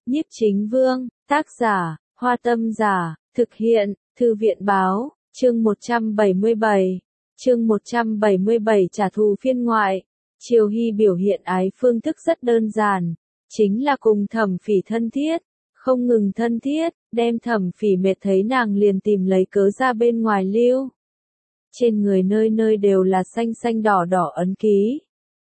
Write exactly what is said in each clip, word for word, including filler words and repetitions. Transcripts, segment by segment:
Nhiếp Chính Vương, tác giả, Hoa Tâm Giả, thực hiện, Thư viện Báo, chương một trăm bảy mươi bảy. Chương một trăm bảy mươi bảy trả thù phiên ngoại. Triều Hy biểu hiện ái phương thức rất đơn giản, chính là cùng Thẩm Phỉ thân thiết, không ngừng thân thiết, đem Thẩm Phỉ mệt thấy nàng liền tìm lấy cớ ra bên ngoài lưu. Trên người nơi nơi đều là xanh xanh đỏ đỏ ấn ký.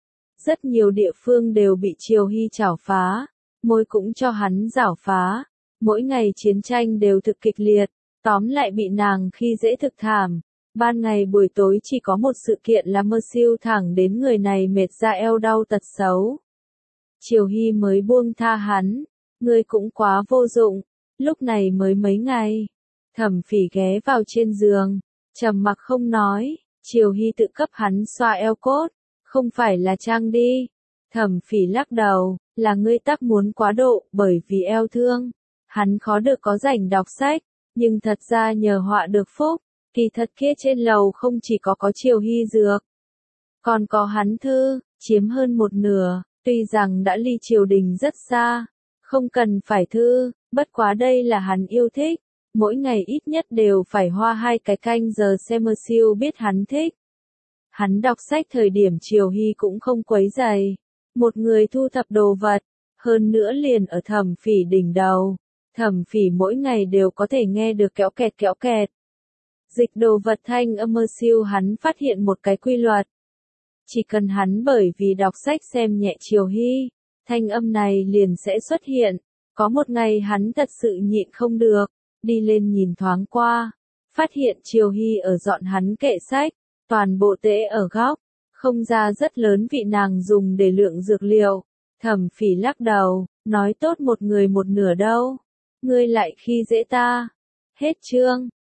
Rất nhiều địa phương đều bị Triều Hy chảo phá, môi cũng cho hắn giảo phá, mỗi ngày chiến tranh đều thực kịch liệt, tóm lại bị nàng khi dễ thực thảm. Ban ngày buổi tối chỉ có một sự kiện là mơ siêu thẳng đến người này mệt ra eo đau tật xấu. Triều Hy mới buông tha hắn, ngươi cũng quá vô dụng, lúc này mới mấy ngày. Thẩm Phỉ ghé vào trên giường, trầm mặc không nói, Triều Hy tự cấp hắn xoa eo cốt, không phải là trang đi. Thẩm Phỉ lắc đầu, là ngươi tắc muốn quá độ, bởi vì eo thương. Hắn khó được có rảnh đọc sách, nhưng thật ra nhờ họa được phúc. Kỳ thật kia trên lầu không chỉ có có Triều Hy dược, còn có hắn thư, chiếm hơn một nửa, tuy rằng đã ly triều đình rất xa, không cần phải thư, bất quá đây là hắn yêu thích, mỗi ngày ít nhất đều phải hoa hai cái canh giờ xem mơ siêu biết hắn thích. Hắn đọc sách thời điểm Triều Hy cũng không quấy rầy, một người thu thập đồ vật, hơn nữa liền ở Thẩm Phỉ đỉnh đầu, Thẩm Phỉ mỗi ngày đều có thể nghe được kéo kẹt kéo kẹt. Dịch đồ vật thanh âm mơ siêu hắn phát hiện một cái quy luật. Chỉ cần hắn bởi vì đọc sách xem nhẹ Triều Hy, thanh âm này liền sẽ xuất hiện. Có một ngày hắn thật sự nhịn không được, đi lên nhìn thoáng qua, phát hiện Triều Hy ở dọn hắn kệ sách, toàn bộ tễ ở góc, không ra rất lớn vị nàng dùng để lượng dược liệu. Thẩm Phỉ lắc đầu, nói tốt một người một nửa đâu, ngươi lại khi dễ ta. Hết chương.